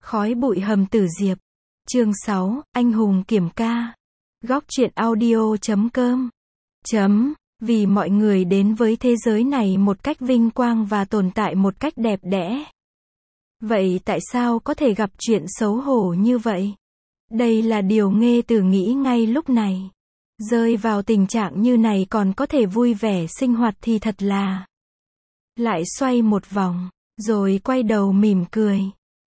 Khói bụi hầm tử diệp. Chương 6, anh hùng kiểm ca. Góc truyện audio.com. Vì mọi người đến với thế giới này một cách vinh quang và tồn tại một cách đẹp đẽ. Vậy tại sao có thể gặp chuyện xấu hổ như vậy? Đây là điều Nghê Từ nghĩ ngay lúc này. Rơi vào tình trạng như này còn có thể vui vẻ sinh hoạt thì thật là... Lại xoay một vòng, rồi quay đầu mỉm cười.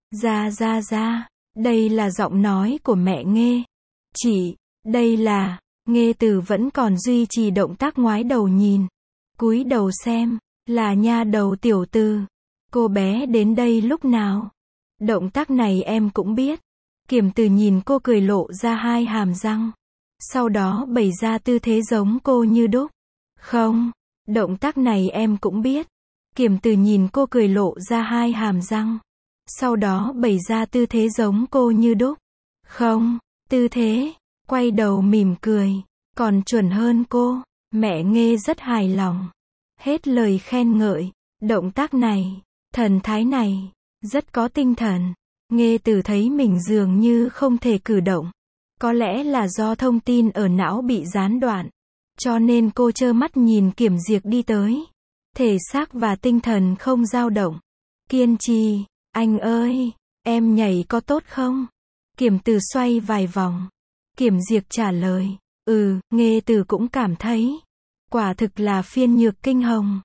Ra, đây là giọng nói của mẹ Nghê. Chị, đây là... Nghê Từ vẫn còn duy trì động tác ngoái đầu nhìn. Cúi đầu xem, là nha đầu Tiểu Từ. Cô bé đến đây lúc nào? Động tác này em cũng biết. Kiểm Từ nhìn cô cười lộ ra hai hàm răng. Sau đó bày ra tư thế giống cô như đúc. Không, động tác này em cũng biết. Kiểm Từ nhìn cô cười lộ ra hai hàm răng. Sau đó bày ra tư thế giống cô như đúc. Không, tư thế, quay đầu mỉm cười, còn chuẩn hơn cô. Mẹ Nghê rất hài lòng. Hết lời khen ngợi, động tác này, thần thái này, rất có tinh thần. Nghê Từ thấy mình dường như không thể cử động. Có lẽ là do thông tin ở não bị gián đoạn. Cho nên cô trơ mắt nhìn Kiểm Diệc đi tới. Thể xác và tinh thần không dao động. Kiên trì, anh ơi, em nhảy có tốt không? Kiểm Từ xoay vài vòng. Kiểm Diệc trả lời, Nghê Từ cũng cảm thấy. Quả thực là phiên nhược kinh hồng.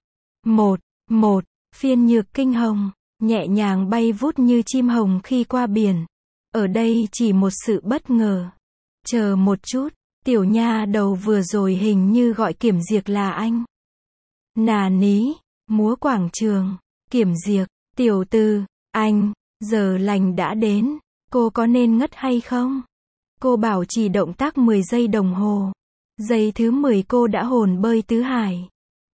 Phiên nhược kinh hồng, nhẹ nhàng bay vút như chim hồng khi qua biển. Ở đây chỉ một sự bất ngờ. Chờ một chút, tiểu nha đầu vừa rồi hình như gọi Kiểm Diệc là anh. Nà ní, múa quảng trường, Kiểm Diệc, Tiểu Từ, anh, giờ lành đã đến, cô có nên ngất hay không? Cô bảo trì động tác 10 giây đồng hồ. Giây thứ 10 cô đã hồn bơi tứ hải.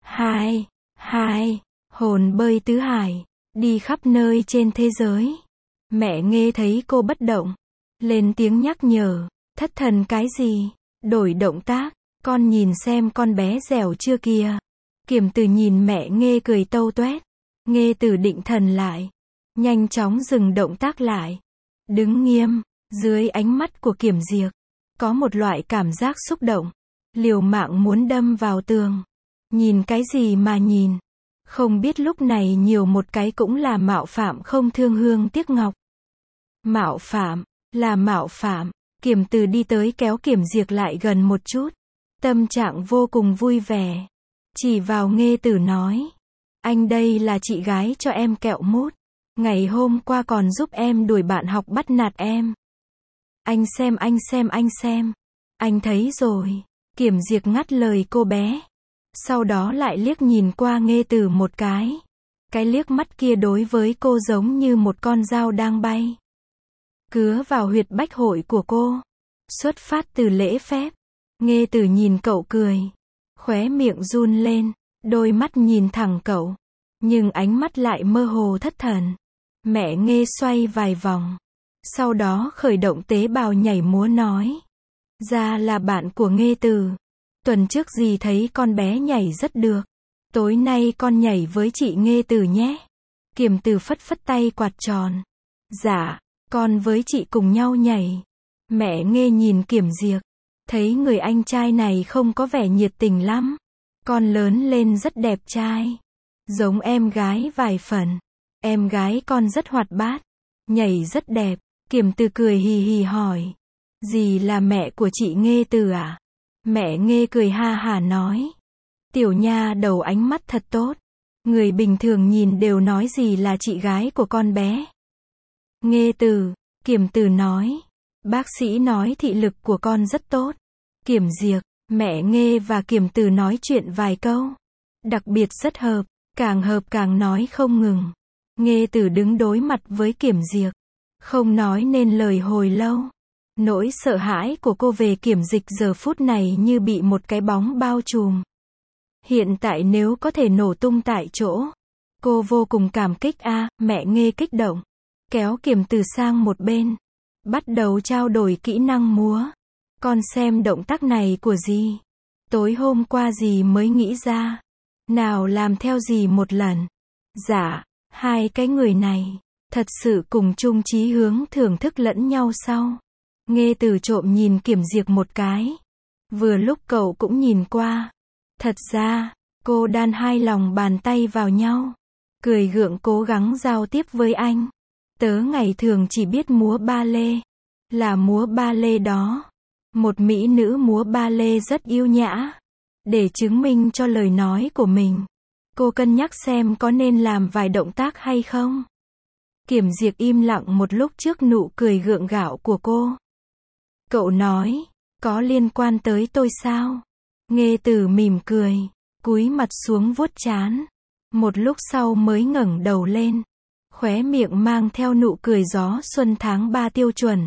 Hồn bơi tứ hải, đi khắp nơi trên thế giới. Mẹ Nghê thấy cô bất động, lên tiếng nhắc nhở, thất thần cái gì? Đổi động tác, con nhìn xem con bé dẻo chưa kìa. Kiểm Từ nhìn mẹ Nghê cười tâu toét. Nghê Từ định thần lại, nhanh chóng dừng động tác lại. Đứng nghiêm, dưới ánh mắt của Kiểm Diệc, có một loại cảm giác xúc động. Liều mạng muốn đâm vào tường. Nhìn cái gì mà nhìn? Không biết lúc này nhiều một cái cũng là mạo phạm không thương hương tiếc ngọc. Mạo phạm, là mạo phạm. Kiểm Từ đi tới kéo Kiểm Diệc lại gần một chút. Tâm trạng vô cùng vui vẻ. Chỉ vào Nghê Từ nói. Anh đây là chị gái cho em kẹo mút. Ngày hôm qua còn giúp em đuổi bạn học bắt nạt em. Anh xem. Anh thấy rồi. Kiểm Diệc ngắt lời cô bé. Sau đó lại liếc nhìn qua Nghê Từ một cái. Cái liếc mắt kia đối với cô giống như một con dao đang bay. Cứa vào huyệt bách hội của cô. Xuất phát từ lễ phép. Nghê Từ nhìn cậu cười. Khóe miệng run lên. Đôi mắt nhìn thẳng cậu. Nhưng ánh mắt lại mơ hồ thất thần. Mẹ Nghê xoay vài vòng. Sau đó khởi động tế bào nhảy múa nói. Ra là bạn của Nghê Từ. Tuần trước dì thấy con bé nhảy rất được. Tối nay con nhảy với chị Nghê Từ nhé. Kiểm Từ phất phất tay quạt tròn. Dạ, con với chị cùng nhau nhảy. Mẹ Nghê nhìn Kiểm Diệc. Thấy người anh trai này không có vẻ nhiệt tình lắm. Con lớn lên rất đẹp trai. Giống em gái vài phần. Em gái con rất hoạt bát. Nhảy rất đẹp. Kiểm Từ cười hì hì hỏi. Dì là mẹ của chị Nghê Từ à? Mẹ Nghê cười ha hả nói. Tiểu nha đầu ánh mắt thật tốt. Người bình thường nhìn đều nói dì là chị gái của con bé. Nghê Từ, Kiểm Từ nói. Bác sĩ nói thị lực của con rất tốt. Kiểm Diệc, mẹ Nghê và Kiểm Từ nói chuyện vài câu. Đặc biệt rất hợp càng nói không ngừng. Nghê Từ đứng đối mặt với Kiểm Diệc. Không nói nên lời hồi lâu. Nỗi sợ hãi của cô về Kiểm Dịch giờ phút này như bị một cái bóng bao trùm. Hiện tại nếu có thể nổ tung tại chỗ. Cô vô cùng cảm kích mẹ Nghê kích động. Kéo Kiểm Từ sang một bên. Bắt đầu trao đổi kỹ năng múa. Con xem động tác này của dì. Tối hôm qua dì mới nghĩ ra. Nào làm theo dì một lần. Dạ, hai cái người này. Thật sự cùng chung chí hướng thưởng thức lẫn nhau sau. Nghe Từ trộm nhìn Kiểm Diệp một cái. Vừa lúc cậu cũng nhìn qua. Thật ra, cô đan hai lòng bàn tay vào nhau. Cười gượng cố gắng giao tiếp với anh. Tớ ngày thường chỉ biết múa ba lê. Là múa ba lê đó. Một mỹ nữ múa ba lê rất yêu nhã. Để chứng minh cho lời nói của mình, cô cân nhắc xem có nên làm vài động tác hay không. Kiểm Diệp im lặng một lúc trước nụ cười gượng gạo của cô. Cậu nói, có liên quan tới tôi sao? Nghe Từ mỉm cười, cúi mặt xuống vuốt trán. Một lúc sau mới ngẩng đầu lên. Khóe miệng mang theo nụ cười gió xuân tháng 3 tiêu chuẩn.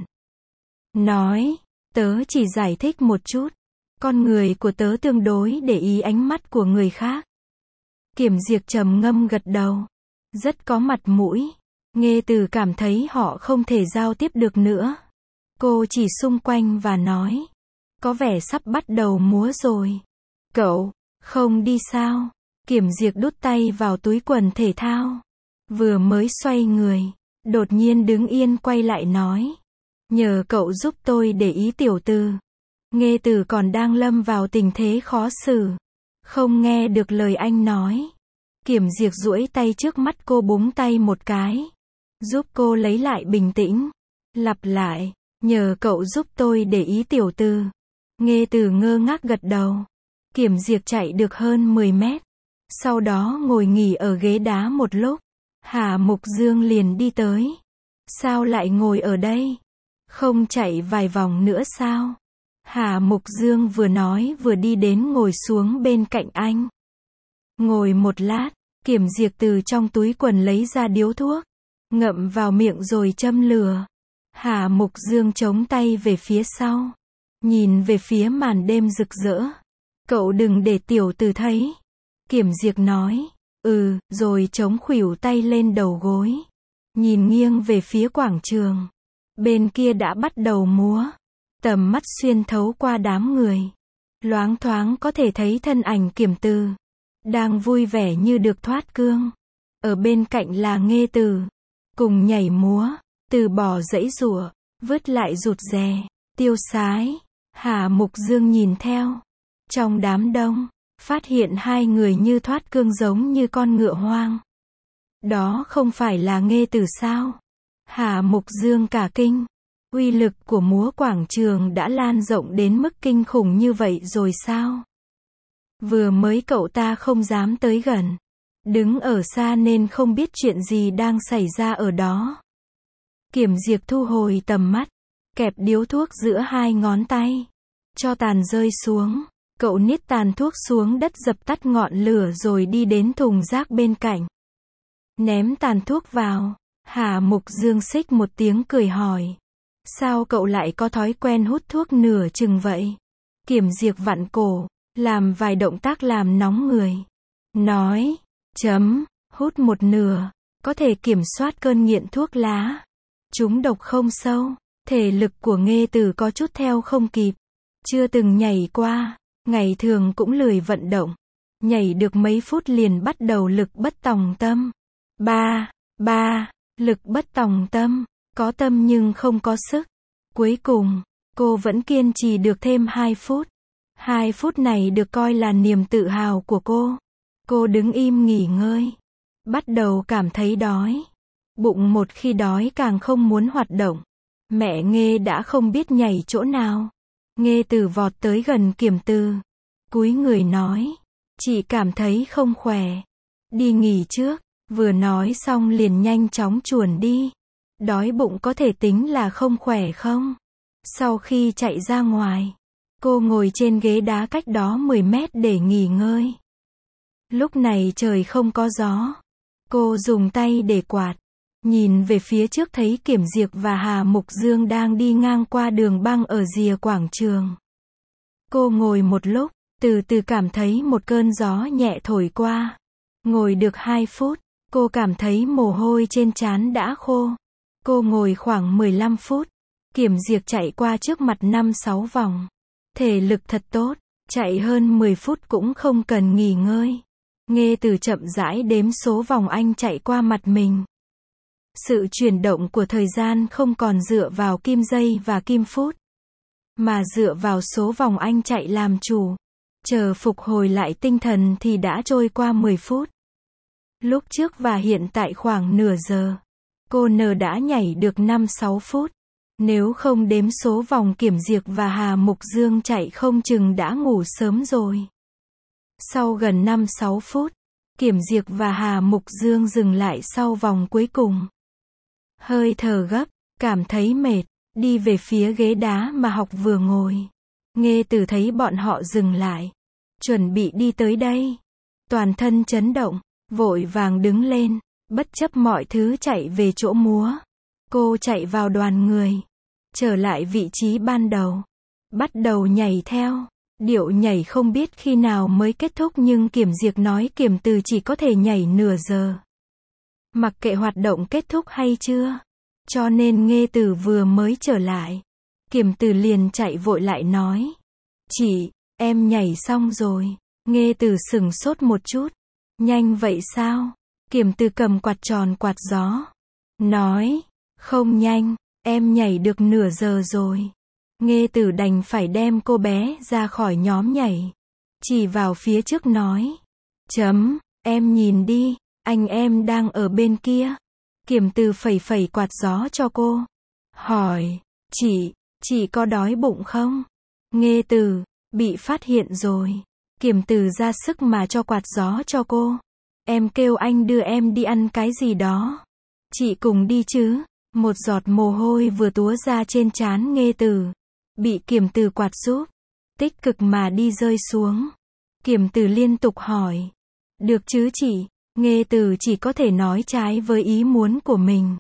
Nói, tớ chỉ giải thích một chút. Con người của tớ tương đối để ý ánh mắt của người khác. Kiểm Diệp trầm ngâm gật đầu. Rất có mặt mũi. Nghe Từ cảm thấy họ không thể giao tiếp được nữa. Cô chỉ xung quanh và nói. Có vẻ sắp bắt đầu múa rồi. Cậu, không đi sao? Kiểm Diệp đút tay vào túi quần thể thao. Vừa mới xoay người, đột nhiên đứng yên quay lại nói. Nhờ cậu giúp tôi để ý tiểu Từ. Nghe Từ còn đang lâm vào tình thế khó xử. Không nghe được lời anh nói. Kiểm Diệp duỗi tay trước mắt cô búng tay một cái. Giúp cô lấy lại bình tĩnh. Lặp lại, nhờ cậu giúp tôi để ý tiểu Từ. Nghe Từ ngơ ngác gật đầu. Kiểm Diệp chạy được hơn 10 mét. Sau đó ngồi nghỉ ở ghế đá một lúc. Hà Mục Dương liền đi tới. Sao lại ngồi ở đây? Không chạy vài vòng nữa sao? Hà Mục Dương vừa nói vừa đi đến ngồi xuống bên cạnh anh. Ngồi một lát, Kiểm Diệp từ trong túi quần lấy ra điếu thuốc. Ngậm vào miệng rồi châm lửa. Hà Mục Dương chống tay về phía sau. Nhìn về phía màn đêm rực rỡ. Cậu đừng để tiểu Từ thấy. Kiểm Diệp nói. Rồi chống khuỷu tay lên đầu gối. Nhìn nghiêng về phía quảng trường. Bên kia đã bắt đầu múa. Tầm mắt xuyên thấu qua đám người. Loáng thoáng có thể thấy thân ảnh Kiểm Từ. Đang vui vẻ như được thoát cương. Ở bên cạnh là Nghe Từ. Cùng nhảy múa. Từ bỏ giãy giụa. Vứt lại rụt rè. Tiêu sái. Hà Mục Dương nhìn theo. Trong đám đông. Phát hiện hai người như thoát cương giống như con ngựa hoang. Đó không phải là Nghe Từ sao? Hà Mục Dương cả kinh. Uy lực của múa quảng trường đã lan rộng đến mức kinh khủng như vậy rồi sao? Vừa mới cậu ta không dám tới gần. Đứng ở xa nên không biết chuyện gì đang xảy ra ở đó. Kiểm Diệp thu hồi tầm mắt. Kẹp điếu thuốc giữa hai ngón tay. Cho tàn rơi xuống. Cậu niết tàn thuốc xuống đất dập tắt ngọn lửa rồi đi đến thùng rác bên cạnh. Ném tàn thuốc vào. Hà Mục Dương xích một tiếng cười hỏi. Sao cậu lại có thói quen hút thuốc nửa chừng vậy? Kiểm Diệp vặn cổ. Làm vài động tác làm nóng người. Nói. Hút một nửa. Có thể kiểm soát cơn nghiện thuốc lá. Chúng độc không sâu. Thể lực của Nghe Từ có chút theo không kịp. Chưa từng nhảy qua. Ngày thường cũng lười vận động. Nhảy được mấy phút liền bắt đầu lực bất tòng tâm. Lực bất tòng tâm. Có tâm nhưng không có sức. Cuối cùng, cô vẫn kiên trì được thêm 2 phút. 2 phút này được coi là niềm tự hào của cô. Cô đứng im nghỉ ngơi. Bắt đầu cảm thấy đói. Bụng một khi đói càng không muốn hoạt động. Mẹ Nghe đã không biết nhảy chỗ nào. Nghe Từ vọt tới gần Kiểm Từ. Cúi người nói. Chị cảm thấy không khỏe. Đi nghỉ trước. Vừa nói xong liền nhanh chóng chuồn đi. Đói bụng có thể tính là không khỏe không? Sau khi chạy ra ngoài, cô ngồi trên ghế đá cách đó 10 mét để nghỉ ngơi. Lúc này trời không có gió. Cô dùng tay để quạt. Nhìn về phía trước thấy Kiểm Diệp và Hà Mục Dương đang đi ngang qua đường băng ở rìa quảng trường. Cô ngồi một lúc, từ từ cảm thấy một cơn gió nhẹ thổi qua. Ngồi được 2 phút, cô cảm thấy mồ hôi trên trán đã khô. Cô ngồi khoảng 15 phút. Kiểm Diệp chạy qua trước mặt 5-6 vòng. Thể lực thật tốt, chạy hơn 10 phút cũng không cần nghỉ ngơi. Nghe Từ chậm rãi đếm số vòng anh chạy qua mặt mình. Sự chuyển động của thời gian không còn dựa vào kim giây và kim phút, mà dựa vào số vòng anh chạy làm chủ. Chờ phục hồi lại tinh thần thì đã trôi qua 10 phút. Lúc trước và hiện tại khoảng nửa giờ. Cô N đã nhảy được 5-6 phút. Nếu không đếm số vòng Kiểm Diệc và Hà Mục Dương chạy không chừng đã ngủ sớm rồi. Sau gần 5-6 phút, Kiểm Diệc và Hà Mục Dương dừng lại sau vòng cuối cùng. Hơi thở gấp, cảm thấy mệt, đi về phía ghế đá mà học vừa ngồi. Nghe từ thấy bọn họ dừng lại, chuẩn bị đi tới đây. Toàn thân chấn động, vội vàng đứng lên, bất chấp mọi thứ chạy về chỗ múa. Cô chạy vào đoàn người, trở lại vị trí ban đầu, bắt đầu nhảy theo. Điệu nhảy không biết khi nào mới kết thúc nhưng Kiểm Diệc nói Kiểm Từ chỉ có thể nhảy nửa giờ. Mặc kệ hoạt động kết thúc hay chưa. Cho nên Nghê Từ vừa mới trở lại, Kiểm Từ liền chạy vội lại nói. Chị, em nhảy xong rồi. Nghê Từ sửng sốt một chút. Nhanh vậy sao? Kiểm Từ cầm quạt tròn quạt gió. Nói, không nhanh, em nhảy được nửa giờ rồi. Nghê Từ đành phải đem cô bé ra khỏi nhóm nhảy. Chỉ vào phía trước nói. Em nhìn đi, anh em đang ở bên kia. Kiểm Từ phẩy phẩy quạt gió cho cô. Hỏi, chị có đói bụng không? Nghê Từ, bị phát hiện rồi. Kiểm Từ ra sức mà cho quạt gió cho cô. Em kêu anh đưa em đi ăn cái gì đó. Chị cùng đi chứ? Một giọt mồ hôi vừa túa ra trên trán Nghê Từ. Bị Kiểm Từ quạt giúp. Tích cực mà đi rơi xuống. Kiểm Từ liên tục hỏi. Được chứ chị? Nghê Từ chỉ có thể nói trái với ý muốn của mình.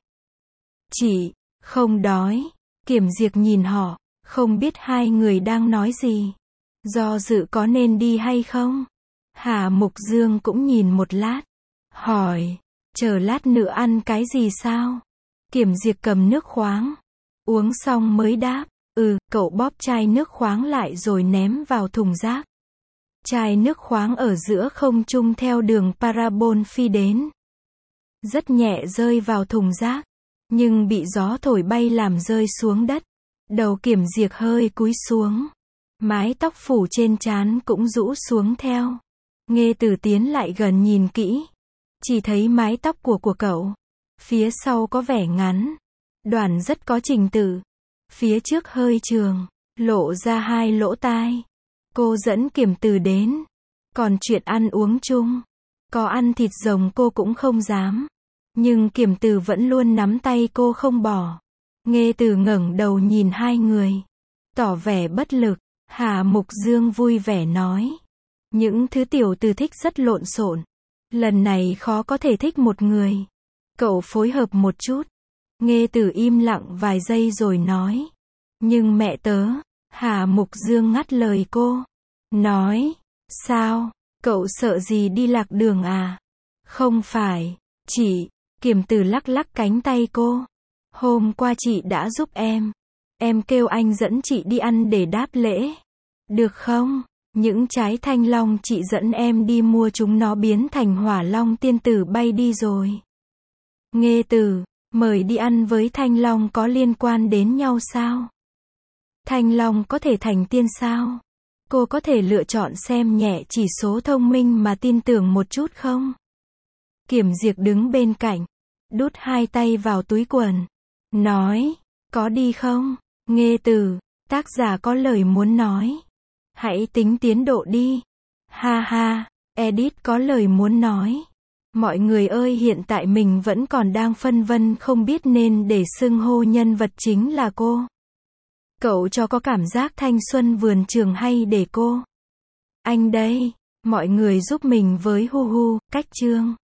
Chị, không đói. Kiểm Diệc nhìn họ, không biết hai người đang nói gì. Do dự có nên đi hay không? Hà Mục Dương cũng nhìn một lát. Hỏi, chờ lát nữa ăn cái gì sao? Kiểm Diệc cầm nước khoáng. Uống xong mới đáp. Cậu bóp chai nước khoáng lại rồi ném vào thùng rác. Chai nước khoáng ở giữa không trung theo đường parabol phi đến. Rất nhẹ rơi vào thùng rác. Nhưng bị gió thổi bay làm rơi xuống đất. Đầu Kiểm Diệc hơi cúi xuống. Mái tóc phủ trên trán cũng rũ xuống theo. Nghê Từ tiến lại gần nhìn kỹ. Chỉ thấy mái tóc của cậu. Phía sau có vẻ ngắn. Đoạn rất có trình tự. Phía trước hơi trường. Lộ ra hai lỗ tai. Cô dẫn Kiểm Từ đến. Còn chuyện ăn uống chung. Có ăn thịt rồng cô cũng không dám. Nhưng Kiểm Từ vẫn luôn nắm tay cô không bỏ. Nghê Từ ngẩng đầu nhìn hai người. Tỏ vẻ bất lực. Hà Mục Dương vui vẻ nói. Những thứ tiểu Từ thích rất lộn xộn. Lần này khó có thể thích một người. Cậu phối hợp một chút. Nghê Từ im lặng vài giây rồi nói. Nhưng mẹ tớ. Hà Mục Dương ngắt lời cô. Nói. Sao? Cậu sợ gì đi lạc đường à? Không phải. Chị. Kiểm Từ lắc lắc cánh tay cô. Hôm qua chị đã giúp em. Em kêu anh dẫn chị đi ăn để đáp lễ. Được không? Những trái thanh long chị dẫn em đi mua chúng nó biến thành hỏa long tiên tử bay đi rồi. Nghê Từ, mời đi ăn với thanh long có liên quan đến nhau sao? Thanh long có thể thành tiên sao? Cô có thể lựa chọn xem nhẹ chỉ số thông minh mà tin tưởng một chút không? Kiểm Diệc đứng bên cạnh, đút hai tay vào túi quần. Nói, có đi không? Nghê Từ, tác giả có lời muốn nói. Hãy tính tiến độ đi. Ha ha, edit có lời muốn nói. Mọi người ơi, hiện tại mình vẫn còn đang phân vân không biết nên để xưng hô nhân vật chính là cô. Cậu cho có cảm giác thanh xuân vườn trường hay để cô? Anh đây, mọi người giúp mình với hu hu, cách chương.